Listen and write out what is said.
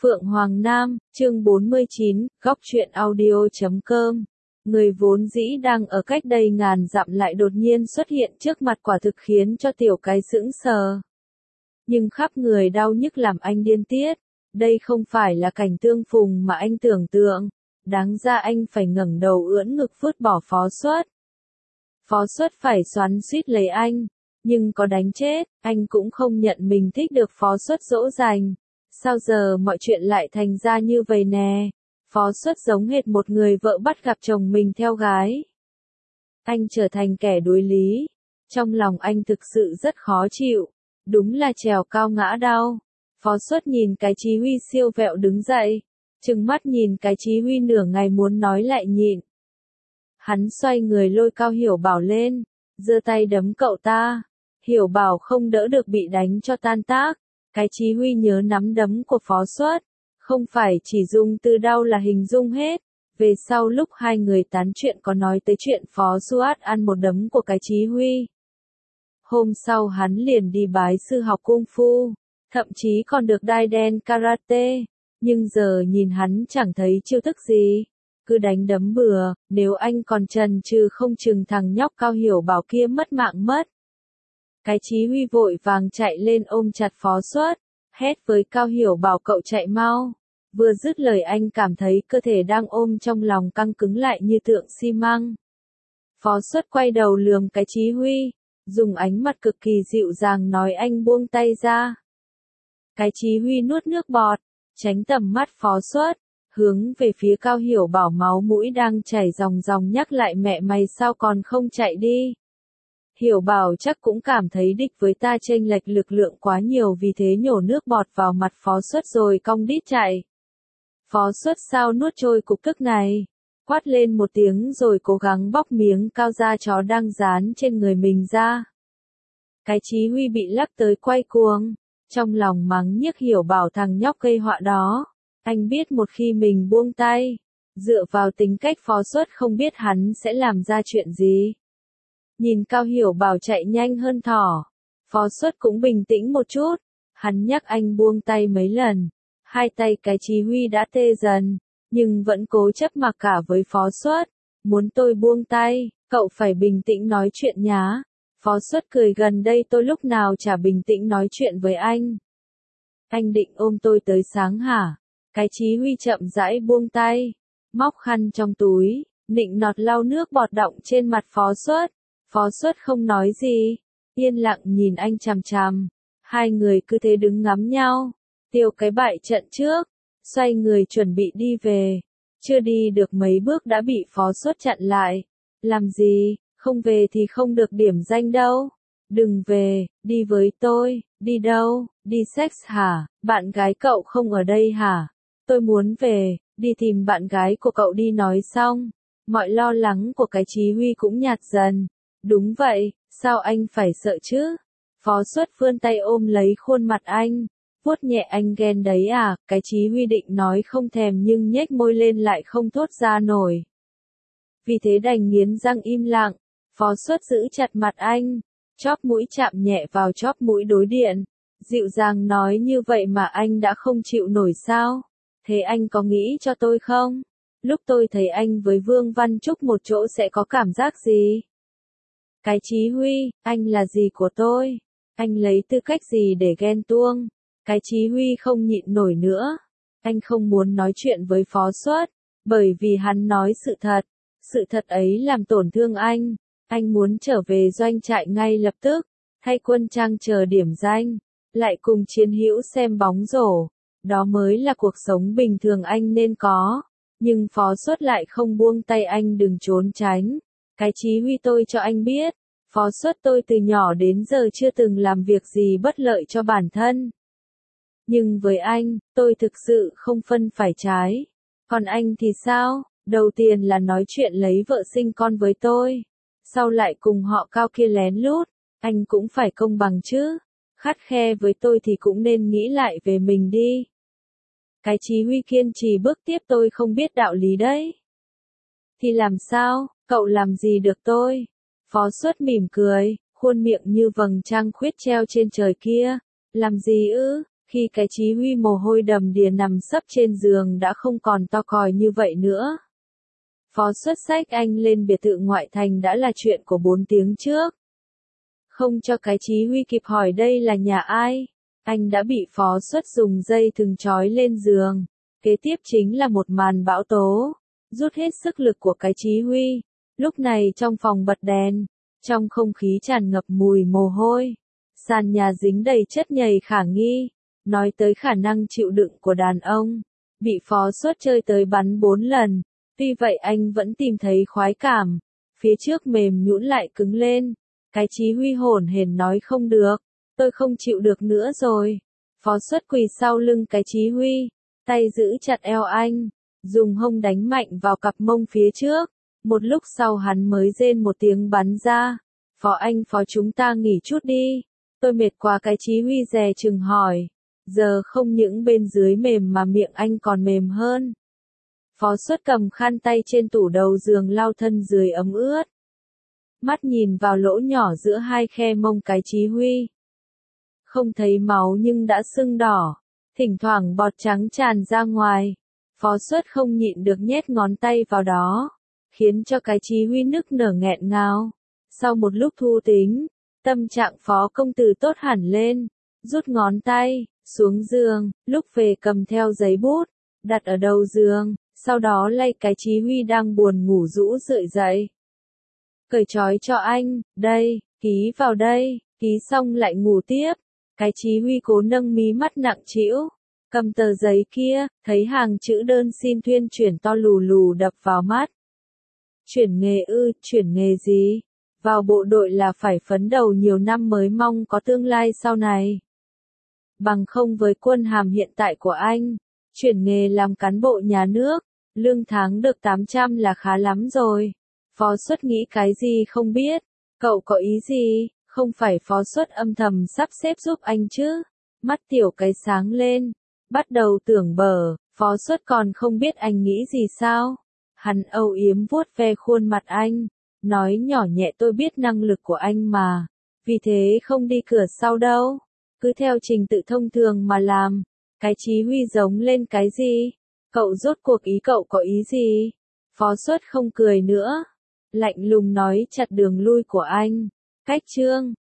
Phượng Hoàng Nam, chương 49, góc truyện audio.com. Người vốn dĩ đang ở cách đây ngàn dặm lại đột nhiên xuất hiện trước mặt, quả thực khiến cho tiểu cái sững sờ. Nhưng khắp người đau nhức làm anh điên tiết. Đây không phải là cảnh tương phùng mà anh tưởng tượng. Đáng ra anh phải ngẩng đầu ưỡn ngực vứt bỏ Phó Xuất. Phó Xuất phải xoắn xuýt lấy anh. Nhưng có đánh chết, anh cũng không nhận mình thích được Phó Xuất dỗ dành. Sao giờ mọi chuyện lại thành ra như vậy nè? Phó Xuất giống hệt một người vợ bắt gặp chồng mình theo gái. Anh trở thành kẻ đối lý. Trong lòng anh thực sự rất khó chịu. Đúng là trèo cao ngã đau. Phó Xuất nhìn cái Chí Huy siêu vẹo đứng dậy. Trừng mắt nhìn cái Chí Huy nửa ngày muốn nói lại nhịn. Hắn xoay người lôi Cao Hiểu Bảo lên. Giơ tay đấm cậu ta. Hiểu Bảo không đỡ được bị đánh cho tan tác. Cái Chí Huy nhớ nắm đấm của Phó Xuất. Không phải chỉ dùng từ đau là hình dung hết. Về sau lúc hai người tán chuyện có nói tới chuyện Phó Suat ăn một đấm của cái Chí Huy. Hôm sau hắn liền đi bái sư học cung phu. Thậm chí còn được đai đen karate. Nhưng giờ nhìn hắn chẳng thấy chiêu thức gì. Cứ đánh đấm bừa, nếu anh còn chần chừ không chừng thằng nhóc Cao Hiểu Bảo kia mất mạng mất. Cái Chí Huy vội vàng chạy lên ôm chặt Phó Xuất, hét với Cao Hiểu Bảo cậu chạy mau. Vừa dứt lời anh cảm thấy cơ thể đang ôm trong lòng căng cứng lại như tượng xi măng. Phó Xuất quay đầu lườm cái Chí Huy, dùng ánh mặt cực kỳ dịu dàng nói anh buông tay ra. Cái Chí Huy nuốt nước bọt, tránh tầm mắt Phó Xuất, hướng về phía Cao Hiểu Bảo máu mũi đang chảy ròng ròng nhắc lại mẹ mày sao còn không chạy đi. Hiểu Bảo chắc cũng cảm thấy địch với ta chênh lệch lực lượng quá nhiều vì thế nhổ nước bọt vào mặt Phó Xuất rồi cong đít chạy. Phó Xuất sao nuốt trôi cục tức này, quát lên một tiếng rồi cố gắng bóc miếng cao da chó đang dán trên người mình ra. Cái Chí Huy bị lắc tới quay cuồng, trong lòng mắng nhiếc Hiểu Bảo thằng nhóc gây họa đó. Anh biết một khi mình buông tay, dựa vào tính cách Phó Xuất không biết hắn sẽ làm ra chuyện gì. Nhìn Cao Hiểu Bảo chạy nhanh hơn thỏ, Phó Xuất cũng bình tĩnh một chút, hắn nhắc anh buông tay mấy lần, hai tay cái Chí Huy đã tê dần, nhưng vẫn cố chấp mặc cả với Phó Xuất, muốn tôi buông tay, cậu phải bình tĩnh nói chuyện nhá. Phó Xuất cười gần đây tôi lúc nào chả bình tĩnh nói chuyện với anh. Anh định ôm tôi tới sáng hả? Cái Chí Huy chậm rãi buông tay, móc khăn trong túi, nịnh nọt lau nước bọt đọng trên mặt Phó Xuất. Phó Xuất không nói gì, yên lặng nhìn anh chằm chằm. Hai người cứ thế đứng ngắm nhau. Tiêu cái bại trận trước, xoay người chuẩn bị đi về. Chưa đi được mấy bước đã bị Phó Xuất chặn lại. Làm gì, không về thì không được điểm danh đâu. Đừng về, đi với tôi. Đi đâu, đi sex hả? Bạn gái cậu không ở đây hả? Tôi muốn về, đi tìm bạn gái của cậu đi. Nói xong, mọi lo lắng của cái Chí Huy cũng nhạt dần. Đúng vậy, sao anh phải sợ chứ? Phó Xuất vươn tay ôm lấy khuôn mặt anh, vuốt nhẹ anh ghen đấy à? Cái Chí Huy định nói không thèm nhưng nhếch môi lên lại không thốt ra nổi. Vì thế đành nghiến răng im lặng. Phó Xuất giữ chặt mặt anh, chóp mũi chạm nhẹ vào chóp mũi đối diện, dịu dàng nói như vậy mà anh đã không chịu nổi sao? Thế anh có nghĩ cho tôi không? Lúc tôi thấy anh với Vương Văn Trúc một chỗ sẽ có cảm giác gì? Cái Chí Huy, anh là gì của tôi? Anh lấy tư cách gì để ghen tuông? Cái Chí Huy không nhịn nổi nữa. Anh không muốn nói chuyện với Phó Xuất, bởi vì hắn nói sự thật. Sự thật ấy làm tổn thương anh. Anh muốn trở về doanh trại ngay lập tức, thay quân trang chờ điểm danh, lại cùng chiến hữu xem bóng rổ. Đó mới là cuộc sống bình thường anh nên có. Nhưng Phó Xuất lại không buông tay anh đừng trốn tránh. Cái Chí Huy tôi cho anh biết, Phó Xuất tôi từ nhỏ đến giờ chưa từng làm việc gì bất lợi cho bản thân. Nhưng với anh, tôi thực sự không phân phải trái. Còn anh thì sao? Đầu tiên là nói chuyện lấy vợ sinh con với tôi. Sau lại cùng họ Cao kia lén lút. Anh cũng phải công bằng chứ. Khắt khe với tôi thì cũng nên nghĩ lại về mình đi. Cái Chí Huy kiên trì bước tiếp tôi không biết đạo lý đấy. Thì làm sao, cậu làm gì được tôi? Phó Xuất mỉm cười, khuôn miệng như vầng trăng khuyết treo trên trời kia. Làm gì ư? Khi cái Chí Huy mồ hôi đầm đìa nằm sấp trên giường đã không còn to còi như vậy nữa. Phó Xuất xách anh lên biệt thự ngoại thành đã là chuyện của 4 tiếng trước. Không cho cái Chí Huy kịp hỏi đây là nhà ai, anh đã bị Phó Xuất dùng dây thừng trói lên giường. Kế tiếp chính là một màn bão tố, rút hết sức lực của cái Chí Huy. Lúc này trong phòng bật đèn, trong không khí tràn ngập mùi mồ hôi, sàn nhà dính đầy chất nhầy khả nghi, nói tới khả năng chịu đựng của đàn ông. Bị Phó Xuất chơi tới bắn 4 lần, tuy vậy anh vẫn tìm thấy khoái cảm, phía trước mềm nhũn lại cứng lên. Cái Chí Huy hổn hển nói không được, tôi không chịu được nữa rồi. Phó Xuất quỳ sau lưng cái Chí Huy, tay giữ chặt eo anh, dùng hông đánh mạnh vào cặp mông phía trước. Một lúc sau hắn mới rên một tiếng bắn ra. Phó chúng ta nghỉ chút đi. Tôi mệt quá, cái Chí Huy dè chừng hỏi. Giờ không những bên dưới mềm mà miệng anh còn mềm hơn. Phó Xuất cầm khăn tay trên tủ đầu giường lau thân dưới ấm ướt. Mắt nhìn vào lỗ nhỏ giữa hai khe mông cái Chí Huy. Không thấy máu nhưng đã sưng đỏ, thỉnh thoảng bọt trắng tràn ra ngoài. Phó Xuất không nhịn được nhét ngón tay vào đó, khiến cho cái Chí Huy nức nở nghẹn ngào. Sau một lúc thu tính, tâm trạng Phó công tử tốt hẳn lên, rút ngón tay xuống giường, lúc về cầm theo giấy bút, đặt ở đầu giường, sau đó lay cái Chí Huy đang buồn ngủ rũ rượi dậy. Cởi trói cho anh, đây, ký vào đây, ký xong lại ngủ tiếp. Cái Chí Huy cố nâng mí mắt nặng trĩu, cầm tờ giấy kia, thấy hàng chữ đơn xin thuyên chuyển to lù lù đập vào mắt. Chuyển nghề ư, chuyển nghề gì? Vào bộ đội là phải phấn đấu nhiều năm mới mong có tương lai sau này. Bằng không với quân hàm hiện tại của anh, chuyển nghề làm cán bộ nhà nước, lương tháng được 800 là khá lắm rồi. Phó Xuất nghĩ cái gì không biết, cậu có ý gì? Không phải Phó Xuất âm thầm sắp xếp giúp anh chứ? Mắt tiểu cái sáng lên, bắt đầu tưởng bở, Phó Xuất còn không biết anh nghĩ gì sao? Hắn âu yếm vuốt ve khuôn mặt anh, nói nhỏ nhẹ tôi biết năng lực của anh mà, vì thế không đi cửa sau đâu, cứ theo trình tự thông thường mà làm. Cái Chí Huy giống lên cái gì? Cậu rốt cuộc ý cậu có ý gì? Phó Xuất không cười nữa, lạnh lùng nói chặt đường lui của anh. Cách chương